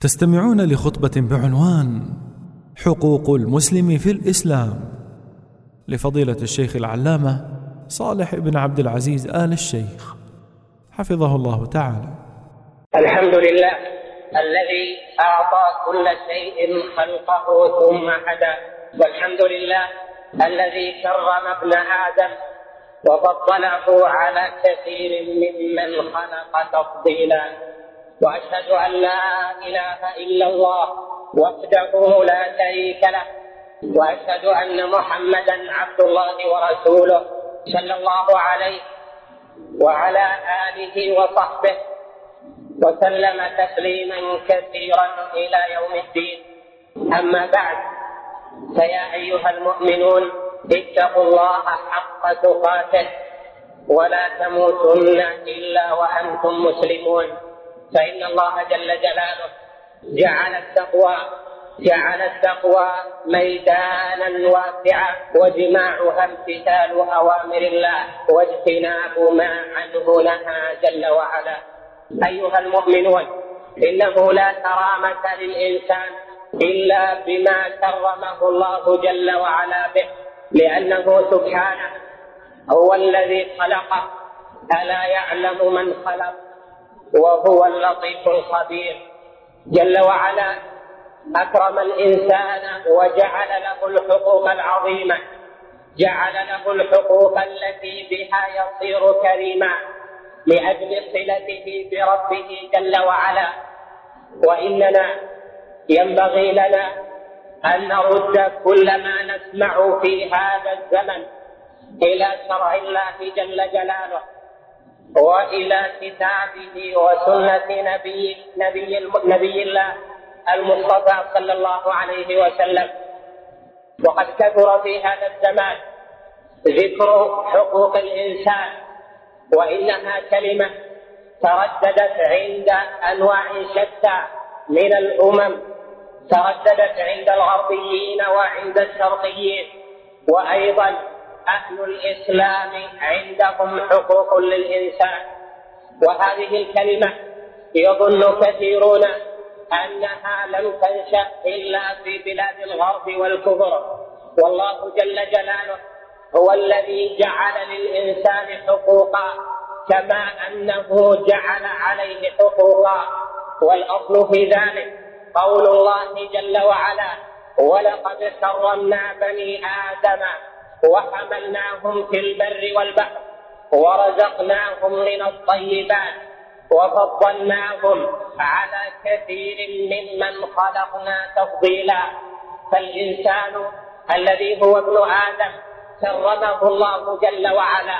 تستمعون لخطبة بعنوان حقوق المسلم في الإسلام لفضيلة الشيخ العلامة صالح بن عبد العزيز آل الشيخ حفظه الله تعالى. الحمد لله الذي أعطى كل شيء خلقه ثم هدى، والحمد لله الذي كرم ابن آدم وفضله على كثير ممن خلق تفضيلا، وأشهد أن لا إله إلا الله وحده لا شريك له، وأشهد أن محمدا عبد الله ورسوله صلى الله عليه وعلى آله وصحبه وسلم تسليما كثيرا إلى يوم الدين. أما بعد، فيا أيها المؤمنون اتقوا الله حق تقاته ولا تموتن إلا وأنتم مسلمون، فإن الله جل جلاله جعل التقوى ميدانا واسعا، وجماعها امتثال أوامر الله واجتناب ما عنه نهى جل وعلا. أيها المؤمنون، إنه لا كرامة للإنسان إلا بما كرمه الله جل وعلا به، لأنه سبحانه هو الذي خلقه، ألا يعلم من خلق وهو اللطيف الخبير. جل وعلا أكرم الإنسان وجعل له الحقوق العظيمة، جعل له الحقوق التي بها يصير كريما لأجل صلته بربه جل وعلا. وإننا ينبغي لنا أن نرد كل ما نسمع في هذا الزمن إلى شرع الله جل جلاله وإلى كتابه وسنة نبي الله المصطفى صلى الله عليه وسلم. وقد كثر في هذا الزمان ذكر حقوق الإنسان، وإنها كلمة ترددت عند أنواع شتى من الأمم، ترددت عند الغربيين وعند الشرقيين، وأيضا أهل الإسلام عندهم حقوق للإنسان. وهذه الكلمة يظن كثيرون أنها لم تنشأ إلا في بلاد الغرب والكفر، والله جل جلاله هو الذي جعل للإنسان حقوقا كما أنه جعل عليه حقوقا. والأصل في ذلك قول الله جل وعلا: ولقد كرمنا بني آدم وحملناهم في البر والبحر ورزقناهم من الطيبات وفضلناهم على كثير ممن خلقنا تفضيلا. فالإنسان الذي هو ابن آدم كرمه الله جل وعلا،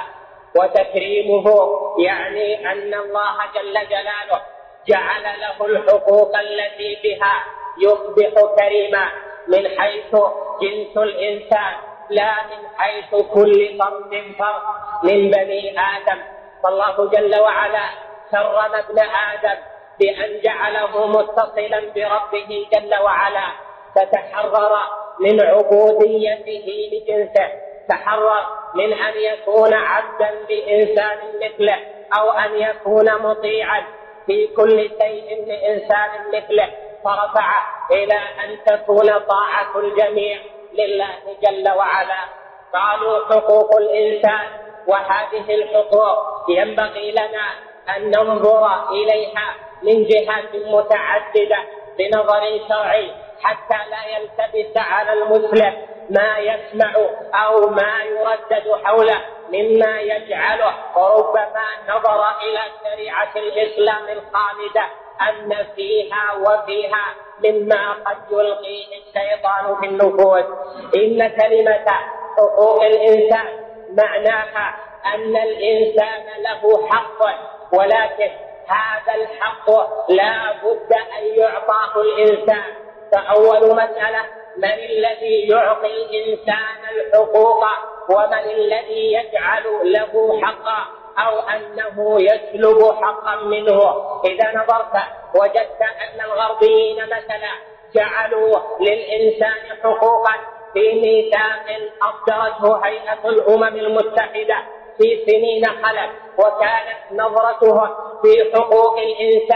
وتكريمه يعني أن الله جل جلاله جعل له الحقوق التي بها يصبح كريما من حيث جنس الإنسان، لا من حيث كل فرد من بني آدم. فالله جل وعلا كرم ابن آدم بأن جعله متصلا بربه جل وعلا، فتحرر من عبوديته لجنسه، تحرر من أن يكون عبدا لإنسان مثله، أو أن يكون مطيعا في كل شيء لإنسان مثله، فرفع إلى أن تكون طاعة الجميع لله جل وعلا. قالوا حقوق الإنسان، وهذه الحقوق ينبغي لنا أن ننظر إليها من جهات متعددة بنظر شرعي، حتى لا يلتبس على المسلم ما يسمع أو ما يردد حوله مما يجعله ربما نظر إلى شريعة الإسلام الخالدة أن فيها وفيها مما قد يلقيه الشيطان في النفوس. إن كلمة حقوق الإنسان معناها أن الإنسان له حق، ولكن هذا الحق لا بد أن يعطاه الإنسان. فأول مسألة: من الذي يعطي الإنسان الحقوق؟ ومن الذي يجعل له حقا أو أنه يسلب حقا منه؟ إذا نظرت وجدت أن الغربيين مثلا جعلوا للإنسان حقوقا في ميثاق أصدرته هيئة الأمم المتحدة في سنين خلت، وكانت نظرته في حقوق الإنسان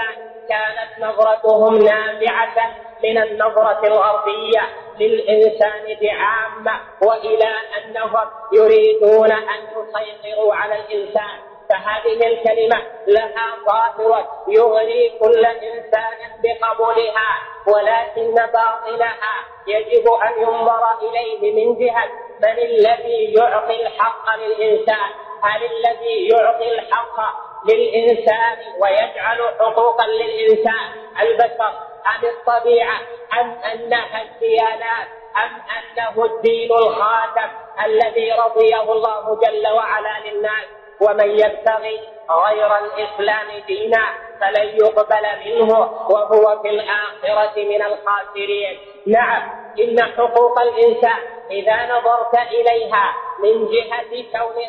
كانت نظرتهم نافعة من النظرة الغربية للإنسان بعامة، وإلى أنهم يريدون أن يسيطروا على الإنسان. فهذه الكلمة لها ظاهرة يغري كل إنسان بقبولها، ولكن باطلها يجب أن ينظر إليه من جهة من الذي يعطي الحق للإنسان. هل الذي يعطي الحق للإنسان ويجعل حقوقا للإنسان البشر، أم الطبيعة، أم أنها الديانات، أم أنه الدين الخاتم الذي رضيه الله جل وعلا للناس؟ ومن يبتغي غير الإسلام دينا فلن يقبل منه وهو في الآخرة من الخاسرين. نعم، إن حقوق الإنسان إذا نظرت إليها من جهة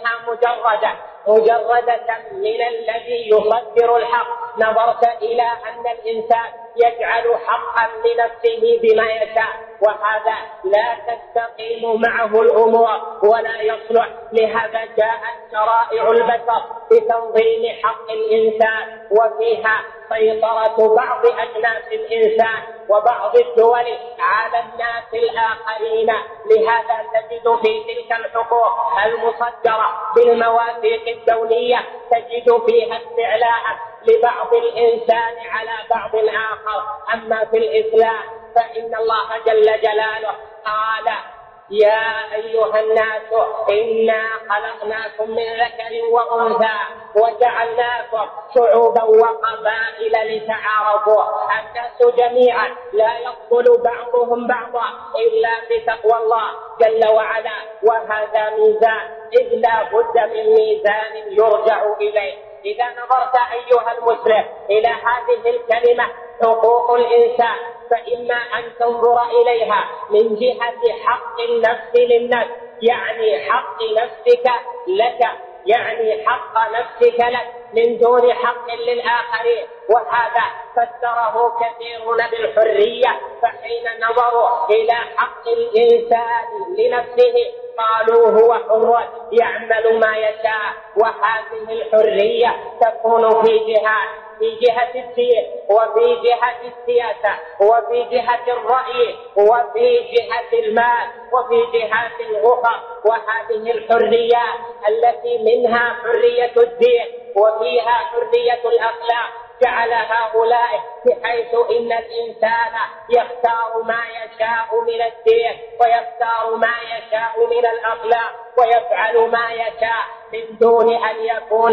كونها مجردة من الذي يصدر الحق، نظرت إلى أن الإنسان يجعل حقا لنفسه بما يشاء، وهذا لا تستقيم معه الأمور ولا يصلح. لهذا جاءت شرائع البشر بتنظيم حق الإنسان، وفيها سيطرة بعض أجناس الإنسان وبعض الدول على الناس الآخرين. لهذا تجد في تلك الحقوق المصدرة بالمواثيق الدولية تجد فيها استعلاء لبعض الإنسان على بعض آخر. أما في الإسلام فإن الله جل جلاله قال: يا أيها الناس إنا خلقناكم من ذكر وأنثى وجعلناكم شعوبا وقبائل لتعارفوا. الناس جميعا لا يقبل بعضهم بعضا إلا بتقوى الله جل وعلا، وهذا ميزان، إذ لا بد من ميزان يرجع إليه. إذا نظرت أيها المسلم إلى هذه الكلمة حقوق الإنسان، فإما أن تنظر إليها من جهة حق النفس للنفس، يعني حق نفسك لك، يعني حق نفسك لك من دون حق للآخرين، وهذا فسره كثيرون بالحرية. فحين نظروا إلى حق الإنسان لنفسه قالوا هو حر يعمل ما يشاء. وهذه الحرية تكون في جهة الدين، وفي جهة السياسة، وفي جهة الرأي، وفي جهة المال، وفي جهة الغفر. وهذه الحريات التي منها حرية الدين وفيها حرية الأخلاق جعل هؤلاء بحيث إن الإنسان يختار ما يشاء من الدين ويختار ما يشاء من الأخلاق ويفعل ما يشاء من دون أن يكون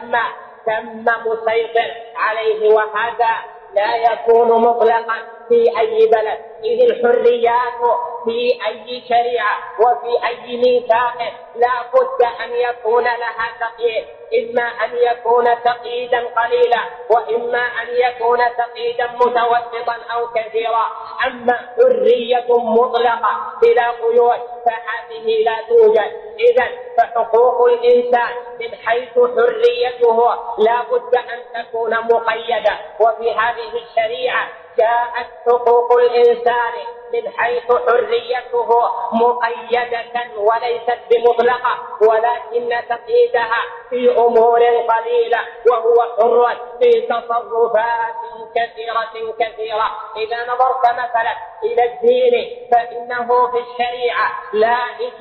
ثم مسيطر عليه، وهذا لا يكون مطلقا في أي بلد. إذ الحريات في أي شريعة وفي أي ميثاق لا بد أن يكون لها تقييد، إما أن يكون تقييدا قليلا وإما أن يكون تقييدا متوسطا أو كثيرا. أما حرية مطلقة بلا قيود فهذه لا توجد. إذن فحقوق الإنسان من حيث حريته لا بد أن تكون مقيدة، وفي هذه الشريعة جاءت حقوق الإنسان من حيث حريته مقيدة وليست بمطلقة، ولكن تقييدها في أمور قليلة، وهو حر في تصرفات كثيرة. إذا نظرت مثلا إلى الدين فإنه في الشريعة لا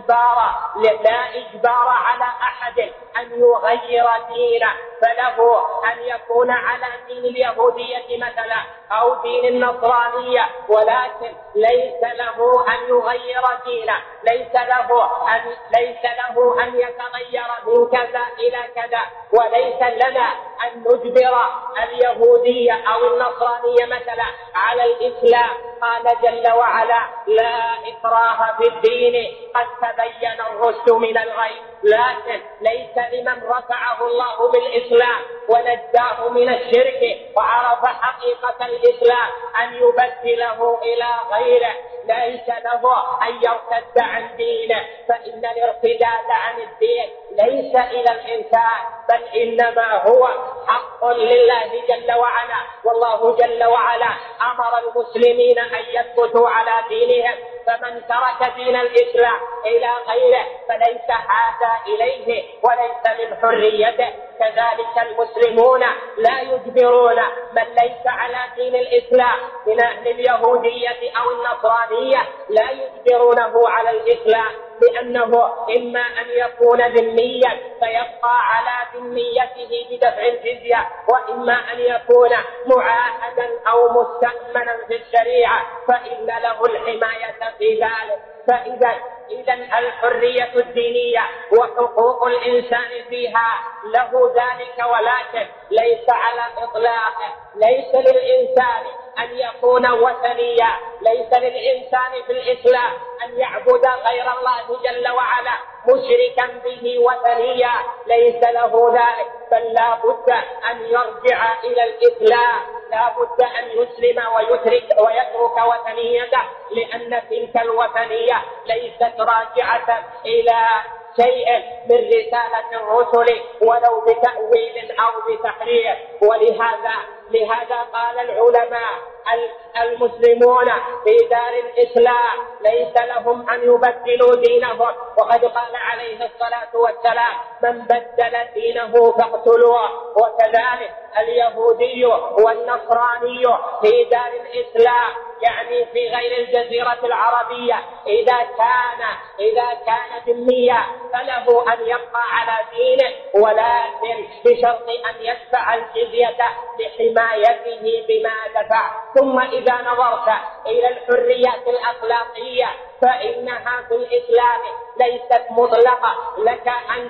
إجبار على أحد أن يغير دينه، فله أن يكون على دين اليهودية مثلا أو دين النصرانية، ولكن ليس له أن يغير دينه، ليس له أن يتغير من كذا إلى كذا. وليس لنا أن نجبر اليهودية أو النصرانية مثلا على الإسلام. قال جل وعلا: لا إكراه في الدين قد تبين الرشد من الغي. لكن ليس لمن رفعه الله بالإسلام ونجاه من الشرك وعرف حقيقة الإسلام أن يبدله إلى غيره. ليس له أن يرتد عن دينه، فإن الارتداد عن الدين ليس إلى الإنسان بل إنما هو حق لله جل وعلا. والله جل وعلا أمر المسلمين أن يثبتوا على دينهم، فمن ترك دين الإسلام إلى غيره فليس هذا إليه وليس من حريته. كذلك المسلمون لا يجبرون من ليس على دين الإسلام من أهل اليهودية أو النصرانية، لا يجبرونه على الإسلام، لأنه إما أن يكون ذميا فيبقى على ذميته بدفع الجزية، وإما أن يكون معاهدا أو مستأمنا في الشريعة فإن له الحماية في ذلك. فإذا الحرية الدينية وحقوق الإنسان فيها له ذلك، ولكن ليس على إطلاقه. ليس للإنسان أن يكون وثنيا، ليس للإنسان في الإسلام أن يعبد غير الله جل وعلا مشركا به وثنيا، ليس له ذلك، بل لا بد أن يرجع إلى الإسلام، لا بد أن يسلم ويترك وثنيته، لأن تلك الوثنية ليست راجعة إلى شيء من رسالة الرسل ولو بتأويل أو بتحريف. ولهذا قال العلماء المسلمون في دار الإسلام ليس لهم أن يبدلوا دينهم، وقد قال عليه الصلاة والسلام: من بدل دينه فاقتلوه. وكذلك اليهودي والنصراني في دار الإسلام، يعني في غير الجزيرة العربية، إذا كان ذميا فله أن يبقى على دينه، ولكن بشرط أن يدفع الجزية لحمايته بما دفع. ثم إذا نظرت إلى الحريات الأخلاقية فإنها في الإسلام ليست مطلقة، لك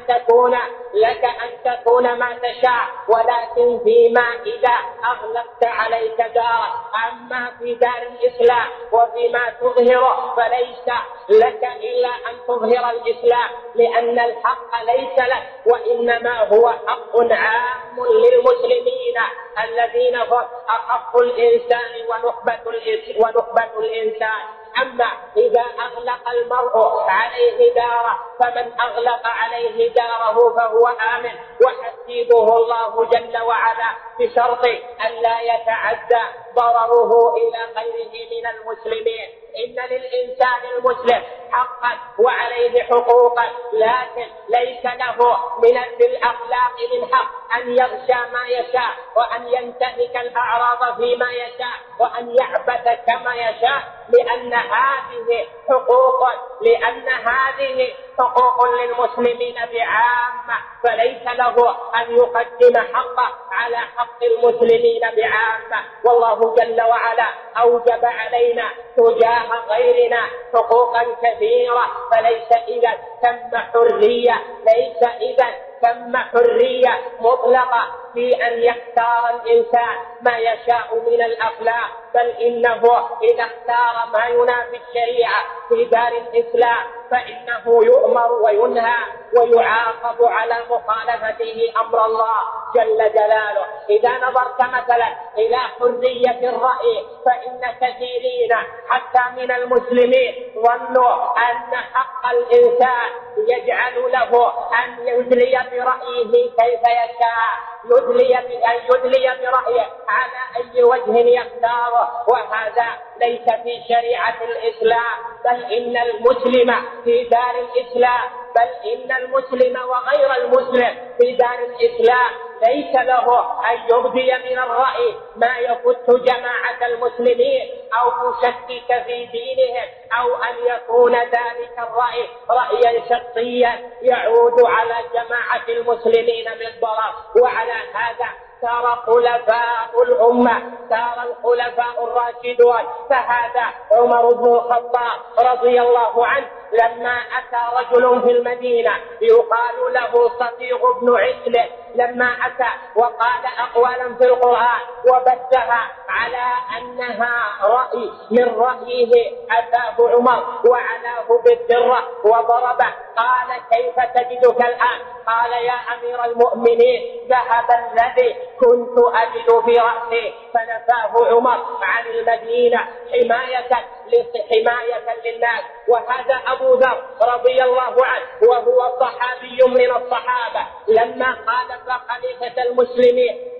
أن تكون ما تشاء، ولكن فيما إذا أغلقت عليك دارك. أما في دار الإسلام وفيما تظهره فليس لك إلا أن تظهر الإسلام، لأن الحق ليس لك، وإنما هو حق عام للمسلمين الذين هم أخف الإنسان ونخبة الإنسان. أما إذا أغلق المرء عليه داره، فمن أغلق عليه داره فهو آمن، وحسيبه الله جل وعلا بشرط أن لا يتعدى ضرره إلى غيره من المسلمين. إن للإنسان المسلم حقا وعليه حقوقا، لكن ليس له من الأخلاق من حق أن يغشى ما يشاء، وأن ينتهك الأعراض فيما يشاء، وأن يعبث كما يشاء، لأن هذه حقوق للمسلمين بعامة، فليس له أن يقدم حقه على حق المسلمين بعامة. والله جل وعلا أوجب علينا تجاه غيرنا حقوقا كثيرة، فليس إذا ثم حرية مطلقة في أن يختار الإنسان ما يشاء من الأخلاق، بل إنه إذا اختار ما ينافي الشريعة في دار الإسلام فإنه يؤمر وينهى ويعاقب على مخالفته أمر الله جل جلاله. إذا نظرت مثلا إلى حرية الرأي فإن كثيرين حتى من المسلمين ظنوا أن حق الإنسان يجعل له أن يدلي برأيه كيف يشاء، يدلي برأيه على أي وجه يختاره، وهذا ليس في شريعة الإسلام. بل إن المسلم في دار الإسلام، بل إن المسلم وغير المسلم في دار الإسلام ليس له أن يبدي من الرأي ما يفت جماعة المسلمين أو يشكك في دينهم، أو أن يكون ذلك الرأي رأيا شخصيا يعود على جماعة المسلمين بالضرر. وعلى هذا سار خلفاء الأمة، سار الخلفاء الراشدون. فهذا عمر بن الخطاب رضي الله عنه لما أتى رجل في المدينة يقال له صفيغ بن عسل، لما أتى وقال أقوالا في القرآن وبثها على أنها رأي من رأيه، أتاه عمر وعلاه بالذرة وضربه، قال: كيف تجدك الآن؟ قال: يا أمير المؤمنين، ذهب الذي كنت أجد في رأسي. فنفاه عمر عن المدينة حماية للناس. وهذا أبو ذر رضي الله عنه وهو صحابي من الصحابة، لما خالف خليفة المسلمين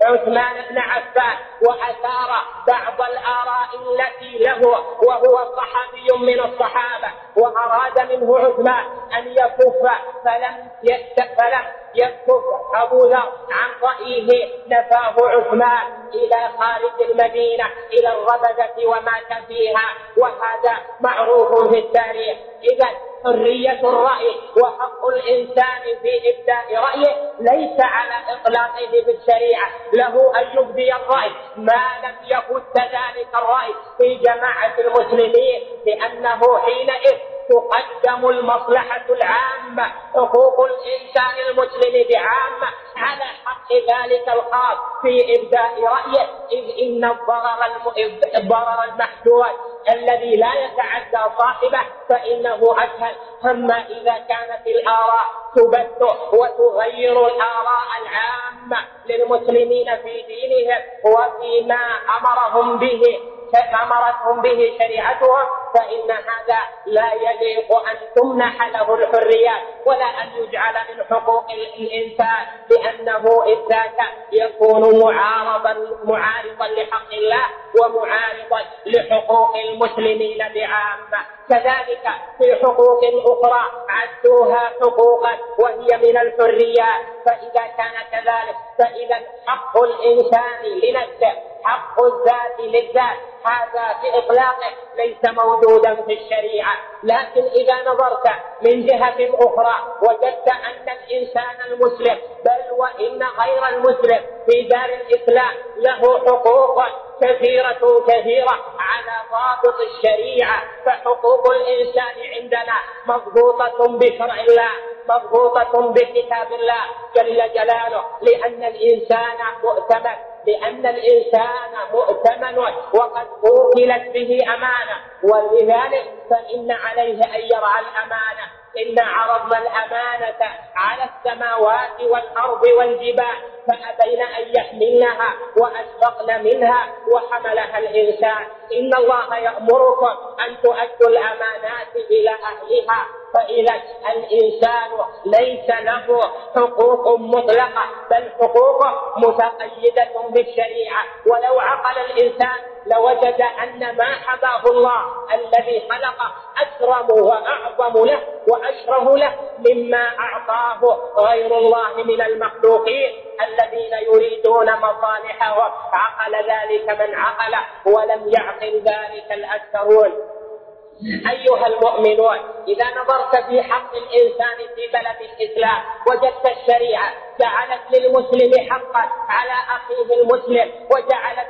عثمان بن عفان وأثار بعض الآراء التي له وهو صحابي من الصحابة، وأراد منه عثمان أن يكف فلم يكف أبو ذر عن رأيه، نفاه عثمان إلى خارج المدينة إلى الربذة ومات فيها، وهذا معروف في التاريخ. إذا حرية الرأي وحق الإنسان في إبداء رأيه ليس على إطلاقه في الشريعة، له أن يبدي الرأي ما لم يفت ذلك الرأي في جماعة المسلمين، لأنه حينئذ تقدم المصلحة العامة، حقوق الإنسان المسلم بعامة على حق ذلك الخاص في إبداء رأيه، إذ إن الضرر المحدود الذي لا يتعدى صاحبه فإنه أسهل. أما إذا كانت الآراء تبث وتغير الآراء العامة للمسلمين في دينهم وفيما أمرتهم به شريعتهم، فإن هذا لا يليق أن تمنح له الحريات ولا أن يجعل من حقوق الإنسان، لأنه إذ ذاك يكون معارضا لحق الله ومعارضا لحقوق المسلمين بعامة. كذلك في حقوق أخرى عدوها حقوقا وهي من الحريات، فإذا كان كذلك فإذا حق الإنسان لنفسه، حق الذات للذات، هذا بإطلاقه ليس موجودا في الشريعة. لكن إذا نظرت من جهة أخرى وجدت أن الإنسان المسلم بل وإن غير المسلم في دار الإسلام له حقوق كثيرة على ضابط الشريعة، فحقوق الإنسان عندنا مضبوطة بشرع الله، مضبوطة بكتاب الله جل جلاله، لأن الإنسان مؤتمن وقد وكلت به أمانة، ولذلك فإن عليه أن يرعى الأمانة. إن عرضنا الأمانة على السماوات والأرض والجبال فأبين أن يحملنها وأشفقن منها وحملها الإنسان. إن الله يأمركم أن تؤدوا الأمانات إلى أهلها، فإذا الإنسان ليس له حقوق مطلقة بل حقوقه متقيدة بالشريعة. ولو عقل الإنسان لوجد أن ما حباه الله الذي خلقه أكرم وأعظم له وأشرف له مما أعطاه غير الله من المخلوقين الذين يريدون مصالحهم. عقل ذلك من عقل ولم يعقل ذلك الأكثرون. أيها المؤمنون، إذا نظرت في حق الإنسان في بلد الإسلام وجدت الشريعة جعلت للمسلم حقا على أخيه المسلم، وجعلت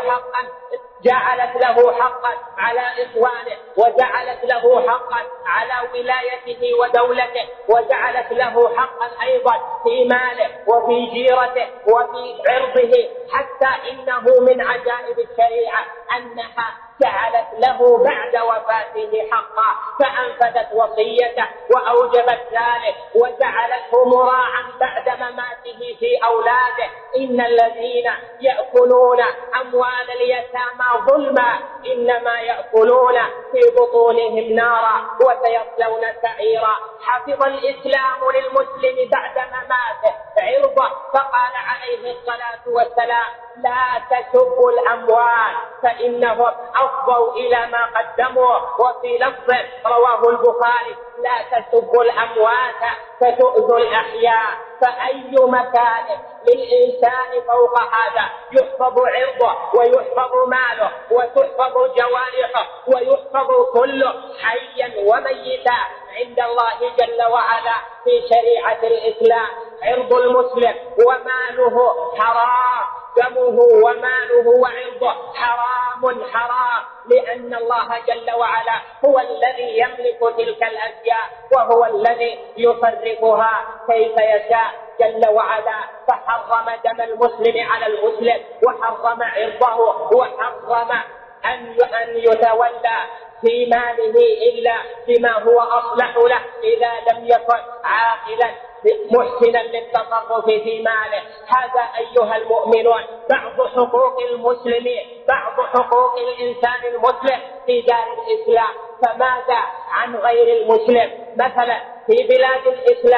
له حقا على إخوانه، وجعلت له حقا على ولايته ودولته، وجعلت له حقا أيضا في ماله وفي جيرته وفي عرضه، حتى إنه من عجائب الشريعة أنها جعلت له بعد وفاته حقا، فأنفذت وصيته وأوجبت ذلك وجعلته مراعا بعد مماته في أولاده. إن الذين يأكلون أموال اليتامى ظلما إنما يأكلون في بطونهم نارا وسيصلون سعيرا. حفظ الإسلام للمسلم بعد مماته عرضه، فقال عليه الصلاة والسلام: لا تسبوا الأموال فإنهم أفضوا إلى ما قدموا. وفي لفظ رواه البخاري: لا تسبوا الأموات فتؤذوا الأحياء. فأي مكان للإنسان فوق هذا يحفظ عرضه ويحفظ ماله وتحفظ جوارحه ويحفظ كله حيا وميتا عند الله جل وعلا في شريعة الإسلام. عرض المسلم وماله حرام، دمه وماله وعرضه حرام، لأن الله جل وعلا هو الذي يملك تلك الأشياء وهو الذي يصرفها كيف يشاء جل وعلا. فحرم دم المسلم على المسلم، وحرم عرضه، وحرم أن يتولى في ماله إلا بما هو أصلح له إذا لم يكن عاقلا محسنا للتصرف في ماله. هذا أيها المؤمنون بعض حقوق المسلمين، بعض حقوق الإنسان المسلم في دار الإسلام. فماذا عن غير المسلم؟ مثلا في بلاد الإسلام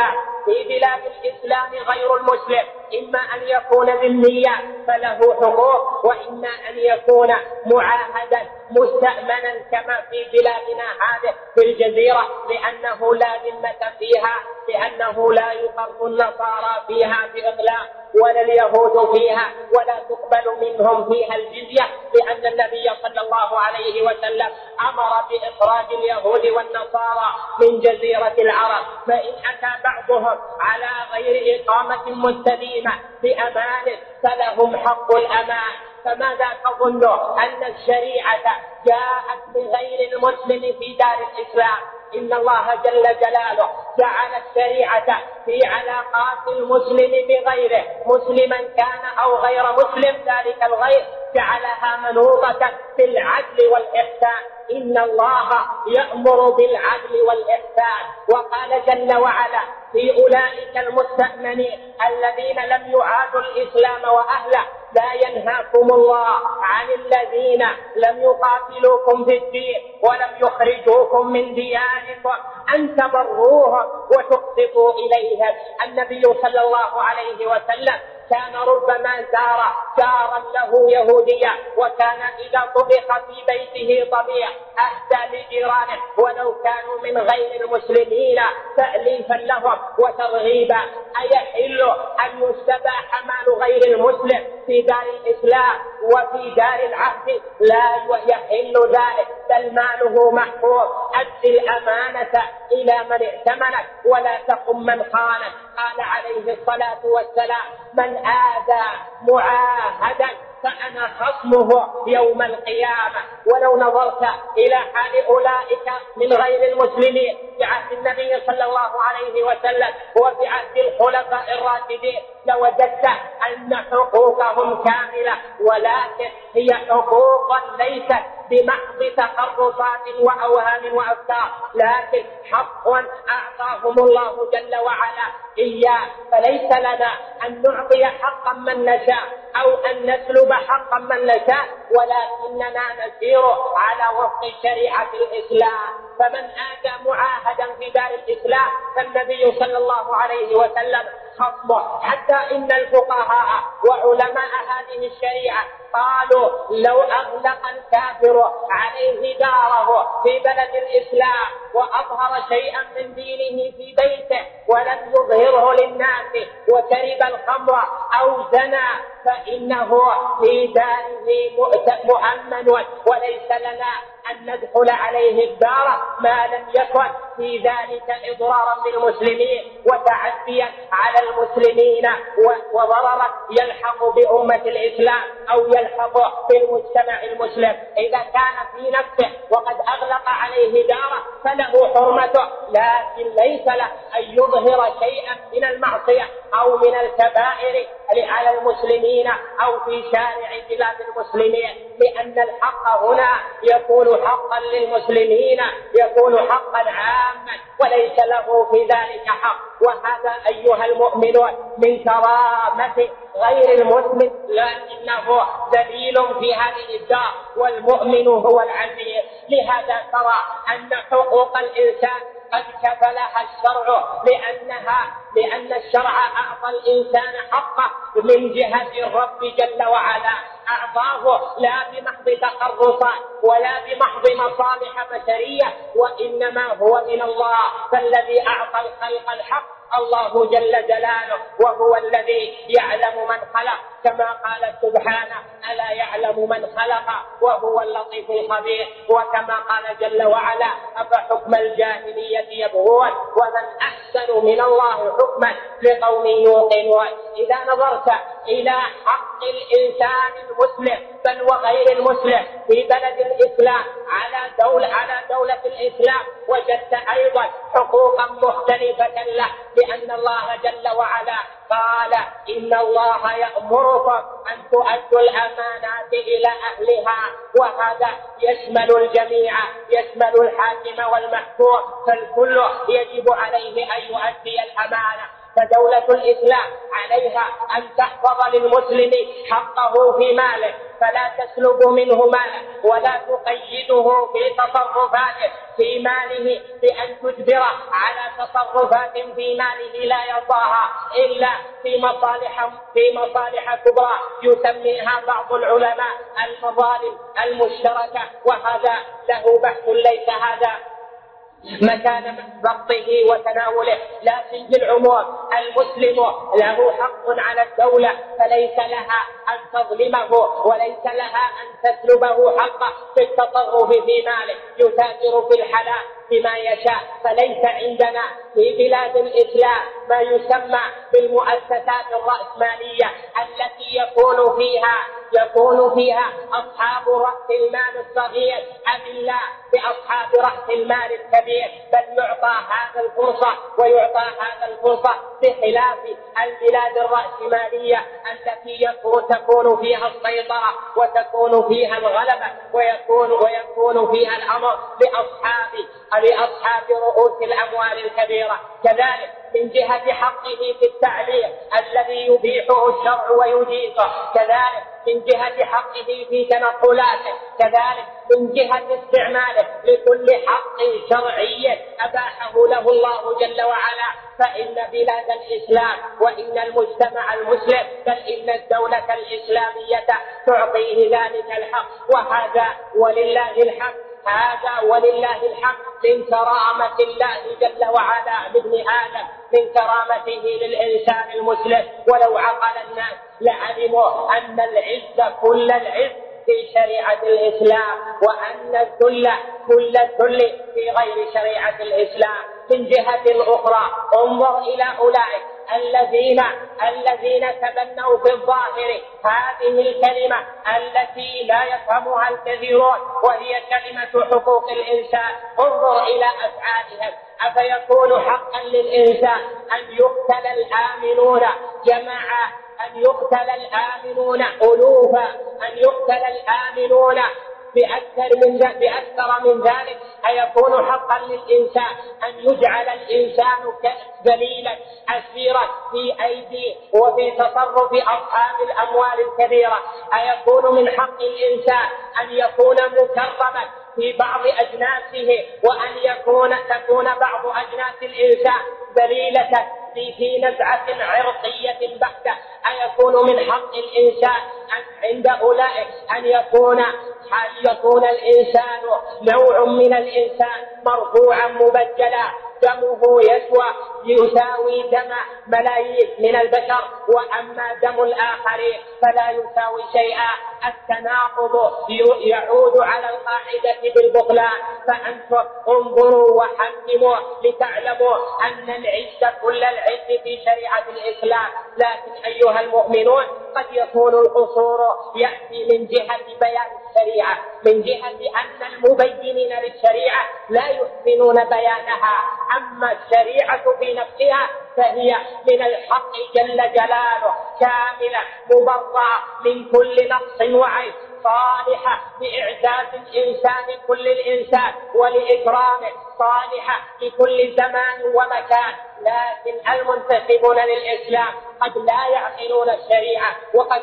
في بلاد الإسلام غير المسلم إما أن يكون ذميا فله حقوق، وإما أن يكون معاهدا مستأمنا كما في بلادنا هذه في الجزيرة، لأنه لا ذمة فيها، لأنه لا يقر النصارى فيها بإطلاق ولا اليهود فيها، ولا تقبل منهم فيها الجزية، لأن النبي صلى الله عليه وسلم أمر بإخراج اليهود والنصارى من جزيرة العرب. فإن أتى بعضهم على غير إقامة مستديمة بأمان فلهم حق الأمان. فماذا تظن أن الشريعة جاءت لغير المسلم في دار الإسلام؟ إن الله جل جلاله جعل الشريعة في علاقات المسلم بغيره، مسلما كان أو غير مسلم، ذلك الغير جعلها منوطة بالعدل والإحسان. إن الله يأمر بالعدل والإحسان، وقال جل وعلا في أولئك المستأمنين الذين لم يعادوا الإسلام وأهله: لا ينهاكم الله عن الذين لم يقاتلوكم في الدين ولم يخرجوكم من دياركم أن تبروهم وتقسطوا إليهم. النبي صلى الله عليه وسلم كان ربما زار جارا له يهوديا، وكان إذا طبخ في بيته طبيخ أهدى لجيرانه ولو كانوا من غير المسلمين تأليفا لهم وترغيبا. أيحل أن يستباح مال غير المسلم في دار الإسلام وفي دار العهد؟ لا يحل ذلك، بل ماله محفوظ. أد الأمانة إلى من ائتمنك ولا تخن من خانك. قال عليه الصلاة والسلام: من آذى معاهدا فأنا خصمه يوم القيامة. ولو نظرت إلى حال أولئك من غير المسلمين في عهد النبي صلى الله عليه وسلم وفي عهد الخلفاء الراشدين لوجدت أن حقوقهم كاملة، ولكن هي حقوق ليست بمحض تخرصات وأوهام وأفكار، لكن حق أعطاهم الله جل وعلا إياه. فليس لنا أن نعطي حقا من نشاء أو أن نسلب حقا من نشاء، ولكننا نسير على وفق شريعة الإسلام. فمن آتى معاهدا في دار الإسلام فالنبي صلى الله عليه وسلم خصمه. حتى إن الفقهاء وعلماء هذه الشريعة قالوا: لو أغلق الكافر عليه داره في بلد الإسلام وأظهر شيئا من دينه في بيته ولم يظهره للناس وشرب الخمر أو زنى فإنه في داره مؤمن، وليس لنا أن ندخل عليه الدار ما لم يكن في ذلك إضرارا بالمسلمين وتعديا على المسلمين وضررا يلحق بأمة الإسلام أو يلحق بالمجتمع المسلم. إذا كان في نفسه وقد أغلق عليه داره فله حرمته، لكن ليس له أن يظهر شيئا من المعصية أو من الكبائر على المسلمين أو في شارع بلاد المسلمين، لأن الحق هنا يكون حقا للمسلمين، يكون حقا عاما وليس له في ذلك حق. وهذا أيها المؤمنون من كرامة غير المسلم، لكنه دليل في هذه الدار، والمؤمن هو العزيز. لهذا ترى أن حقوق الإنسان قد كفلها الشرع، لأن الشرع أعطى الإنسان حقه من جهة الرب جل وعلا، أعطاه لا بمحض تخرصات ولا بمحض مصالح بشرية، وإنما هو من الله. فالذي أعطى الخلق الحق الله جل جلاله، وهو الذي يعلم من خلق، كما قال سبحانه: ألا يعلم من خلق وهو اللطيف الخبير. وكما قال جل وعلا: أفحكم الجاهلية يبغون ومن أحسن من الله حكما لقوم يوقنون. إذا نظرت إلى حق الإنسان المسلم بل وغير المسلم في بلد الإسلام على دولة الإسلام وجدت أيضا حقوقا مختلفة له، لأن الله جل وعلا قال: إن الله يأمركم أن تؤدوا الأمانات إلى أهلها. وهذا يشمل الجميع، يشمل الحاكم والمحكوم، فالكل يجب عليه أن يؤدي الأمانة. فدولة الإسلام عليها أن تحفظ للمسلم حقه في ماله، فلا تسلب منه ماله ولا تقيده في تصرفاته في ماله بأن تجبره على تصرفات في ماله لا يرضاها إلا في مصالح كبرى يسميها بعض العلماء المظالم المشتركة، وهذا له بحث ليس هذا مكان ضبطه وتناوله. لكن بالعموم المسلم له حق على الدولة، فليس لها أن تظلمه وليس لها أن تسلبه حقه في التصرف في ماله، يتاجر في الحلال بما يشاء. فليس عندنا في بلاد الإسلام ما يسمى بالمؤسسات الرأسمالية التي يكون فيها أصحاب رأس المال الصغير أذلاء بأصحاب رأس المال الكبير، بل يعطى هذا الفرصة ويعطى هذا الفرصة، بخلاف البلاد الرأسمالية التي تكون فيها السيطرة وتكون فيها الغلبة ويكون فيها الأمر لأصحاب رؤوس الأموال الكبيرة. كذلك من جهة حقه في التعليم الذي يبيحه الشرع ويجيزه، كذلك من جهة حقه في تنقلاته، كذلك من جهة استعماله لكل حق شرعي أباحه له الله جل وعلا. فإن بلاد الإسلام وإن المجتمع المسلم بل إن الدولة الإسلامية تعطيه ذلك الحق، وهذا ولله الحق من كرامة الله جل وعلا لابن آدم، من كرامته للإنسان المسلم. ولو عقل الناس لعلموا أن العز كل العز في شريعة الإسلام، وأن الذل كل الذل في غير شريعة الإسلام. من جهة أخرى انظر إلى أولئك الذين تبنوا في الظاهر هذه الكلمة التي لا يفهمها الكثيرون، وهي كلمة حقوق الإنسان. انظر إلى أفعالهم. أفيكون حقا للإنسان أن يقتل الآمنون جماعة، أن يقتل الآمنون ألوفا، أن يقتل الآمنون بأكثر من ذلك؟ أيكون حقا للإنسان أن يجعل الإنسان ذليلا أسيرا في أيدي وفي تصرف أصحاب الأموال الكبيرة؟ أيكون من حق الإنسان أن يكون مكرما في بعض أجناسه، وأن تكون بعض أجناس الإنسان ذليلة في نزعة عرقية بحتة؟ أيكون من حق الإنسان عند أولئك أن يكون الإنسان نوع من الإنسان مرفوعا مبجلا، دمه يساوي دم ملايين من البشر، وأما دم الآخرين فلا يساوي شيئا؟ التناقض يعود على القاعدة بالبطلان. فأنتم انظروا وحكموا لتعلموا أن العز كل العز في شريعة الإسلام. لكن أيها المؤمنون قد يكون القصور يأتي من جهة بيان الشريعة، من جهة أن المبينين للشريعة لا يحسنون بيانها. أما الشريعة في نفسها فهي من الحق جل جلاله كاملة مبرأة من كل نقص وعيب، صالحة لإعزاز الإنسان كل الإنسان ولإكرامه، صالحة لكل زمان ومكان. لكن المنتسبون للإسلام قد لا يعقلون الشريعة، وقد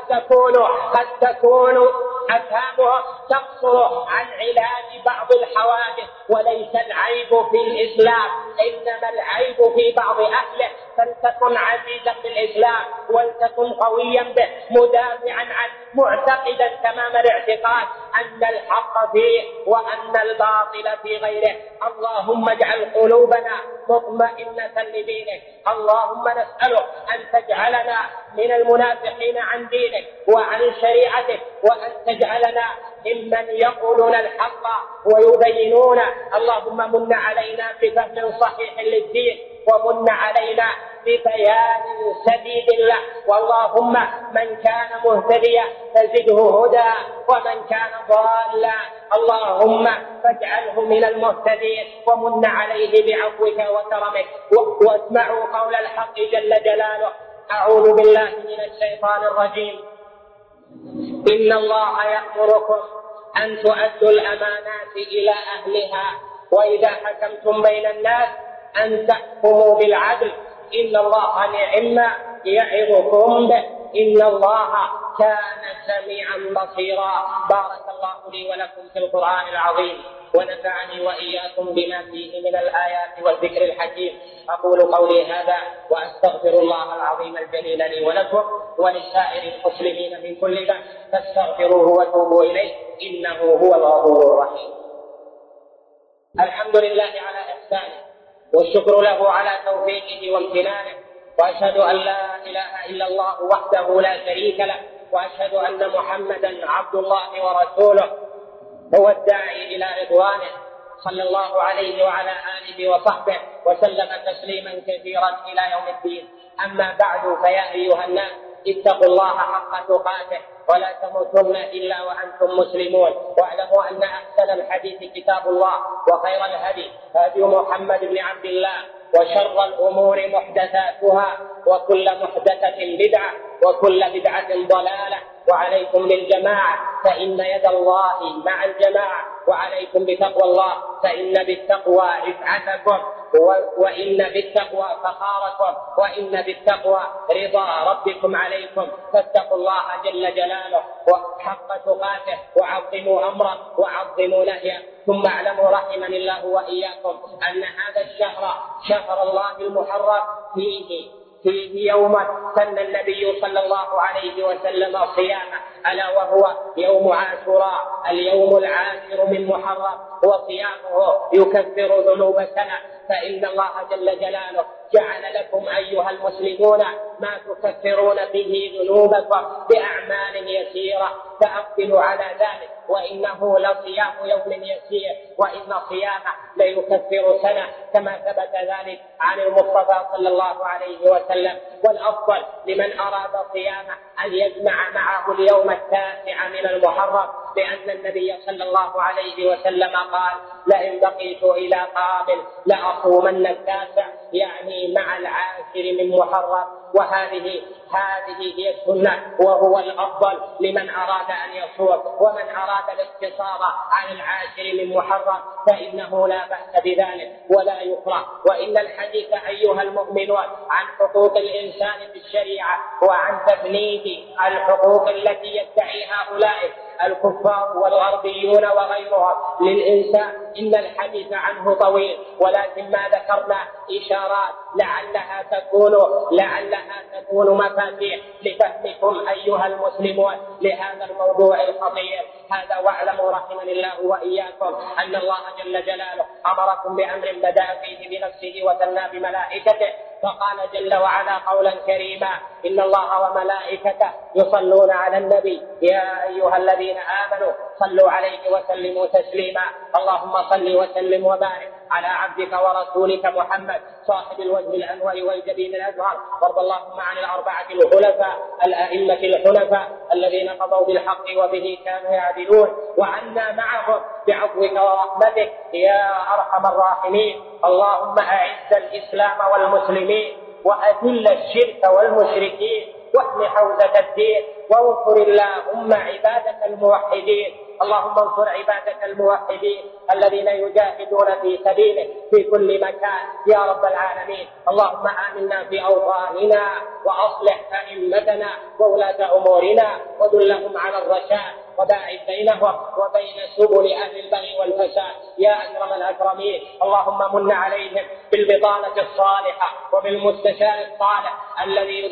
تكون أفهامهم تقصر عن علاج بعض الحوادث. وليس العيب في الإسلام، إنما العيب في بعض أهله. فلتكن عزيزا بالإسلام ولتكن قويا به، مدافعا عنه، معتقدا تمام الاعتقاد أن الحق فيه وأن الباطل في غيره. اللهم اجعل قلوبنا مطمئنة لدينك. اللهم نسألك أن تجعلنا من المنافقين عن دينك وعن شريعتك، وأن تجعلنا ممن يقولون الحق ويبينون. اللهم من علينا بفهم صحيح للدين، ومن علينا ببيان سديد له. واللهم من كان مهتديا فزده هدى، ومن كان ضالا اللهم فاجعله من المهتدين، ومن عليه بعفوك وكرمك. واسمعوا قول الحق جل جلاله: أعوذ بالله من الشيطان الرجيم. إن الله يأمركم أن تؤدوا الأمانات إلى أهلها، وإذا حكمتم بين الناس أن تحكموا بالعدل. إن الله نعم يعظكم به إن الله كان سميعا بصيرا. بارك الله لي ولكم في القرآن العظيم ونفعني وإياكم بما فيه من الآيات والذكر الحكيم. أقول قولي هذا وأستغفر الله العظيم الجليل لي ولكم ولسائر المسلمين من كل ذنب فاستغفروه وتوبوا إليه إنه هو الغفور الرحيم. الحمد لله على إحسانه والشكر له على توفيقه وامتنانه، وأشهد أن لا إله إلا الله وحده لا شريك له، وأشهد أن محمدا عبد الله ورسوله هو الداعي إلى رضوانه صلى الله عليه وعلى آله وصحبه وسلم تسليما كثيرا إلى يوم الدين. أما بعد فيا أيها الناس اتقوا الله حق تقاته ولا تموتن إلا وأنتم مسلمون، واعلموا أن أحسن الحديث كتاب الله وخير الهدي هدي محمد بن عبد الله وشر الأمور محدثاتها وكل محدثة بدعة وكل بدعة ضلالة. وعليكم بالجماعة فإن يد الله مع الجماعة، وعليكم بتقوى الله فإن بالتقوى رفعتكم وإن بالتقوى فخاركم وإن بالتقوى رضا ربكم عليكم. فاتقوا الله جل جلاله وحق تقاته وعظموا أمره وعظموا نهيه. ثم اعلموا رحمني الله وإياكم أن هذا الشهر شهر الله المحرم فيه يوما سن النبي صلى الله عليه وسلم صيامه، ألا وهو يوم عاشوراء اليوم العاشر من محرم، وصيامه يكفر ذنوب سنة. فإن الله جل جلاله جعل لكم أيها المسلمون ما تكفرون به ذنوبكم بأعمال يسيرة، فأقبلوا على ذلك، وإنه لصيام يوم يسير وإن صيامه ليكفر سنة كما ثبت ذلك عن المصطفى صلى الله عليه وسلم. والأفضل لمن أراد صيامه أن يجمع معه اليوم 9 من المحرم، لأن النبي صلى الله عليه وسلم قال: لئن بقيت إلى قابل لأصومن 9، يعني مع 10 من محرم. وهذه هي السنة وهو الأفضل لمن أراد أن يصوم. ومن أراد الاقتصار عن 10 من محرم فإنه لا بأس بذلك ولا يكره. وإن الحديث أيها المؤمنون عن حقوق الإنسان في الشريعة وعن تفنيد الحقوق التي يدعي هؤلاء الكفار والغربيون وغيرهم للإنسان، إن الحديث عنه طويل، ولكن ما ذكرنا إشارات لعلها تكون مفاتيح لفهمكم أيها المسلمون لهذا الموضوع الخطير هذا. واعلموا رحمني الله وإياكم أن الله جل جلاله أمركم بأمر بدأ فيه بنفسه وثنى بملائكته، فقال جل وعلا قولا كريما: إن الله وملائكته يصلون على النبي يا أيها الذين آمنوا صلوا عليه وسلموا تسليما. اللهم صل وسلم وبارك على عبدك ورسولك محمد صاحب الوجه الأنور والجبين الأزهر. وارض اللهم عن الأربعة الخلفاء الأئمة الحنفاء الذين قضوا بالحق وبه كانوا يعدلون، وعنا معهم بعفوك ورحمتك يا أرحم الراحمين. اللهم أعز الإسلام والمسلمين وأذل الشرك والمشركين واحم حوزة الدين، وانصر اللهم عبادك الموحدين. اللهم انصر عبادك الموحدين الذين يجاهدون في سبيلك في كل مكان يا رب العالمين. اللهم آمنا في أوطاننا وأصلح أئمتنا وولاة أمورنا ودلهم على الرشاد وباعد بينهم وبين سبل أهل البغي والفساد يا أكرم الأكرمين. اللهم من عليهم بالبطانة الصالحة وبالمستشار الصالح الذي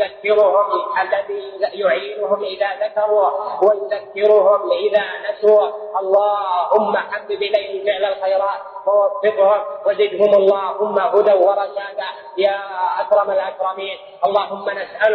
يعينهم إذا ذكروا ويذكرهم إذا نسوا. اللهم حبب إليهم فعل الخيرات ووفقهم وزدهم اللهم هدى ورشادا يا أكرم الأكرمين. اللهم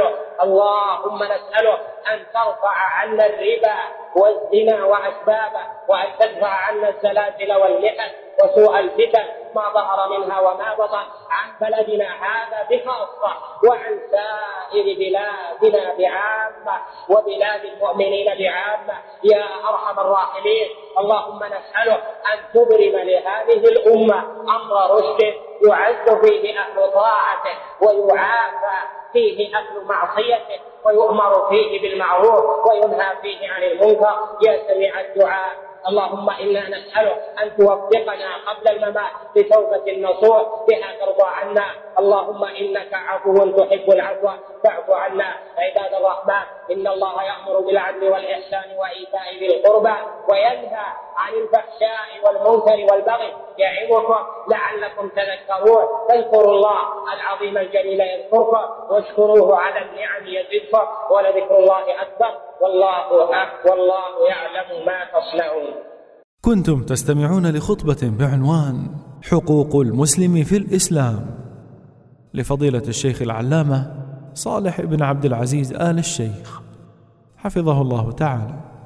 نسأله أن ترفع عنا الربا والزنا وأسبابه، وأن تدفع عنا الزلازل والمحن وسوء الفتن ما ظهر منها وما بطن عن بلدنا هذا بخاصة وعن سائر بلادنا بعامة وبلاد المؤمنين بعامة يا أرحم الراحمين. اللهم نسأله أن تبرم لهذه الأمة أمر رشد يعز فيه أهل طاعته ويعافى فيه أهل معصيته ويؤمر فيه بالمعروف وينهى فيه عن المنكر يا سميع الدعاء اللهم إنا نسألك أن توفقنا قبل الممات بتوبة نصوح بها ترضى عنا. اللهم إنك عفو تحب العفو فاعف عنا. عباد الرحمن، إن الله يأمر بالعدل والإحسان وإيتاء ذي القربى وينهى عن الفحشاء والمنكر والبغي يعظكم لعلكم تذكرون. فاذكروا الله العظيم الجليل يذكركم واشكروه على النعم يزدكم ولذكر الله أكبر والله يعلم ما تصنعون. كنتم تستمعون لخطبة بعنوان حقوق المسلم في الإسلام لفضيلة الشيخ العلامة صالح بن عبد العزيز آل الشيخ حفظه الله تعالى.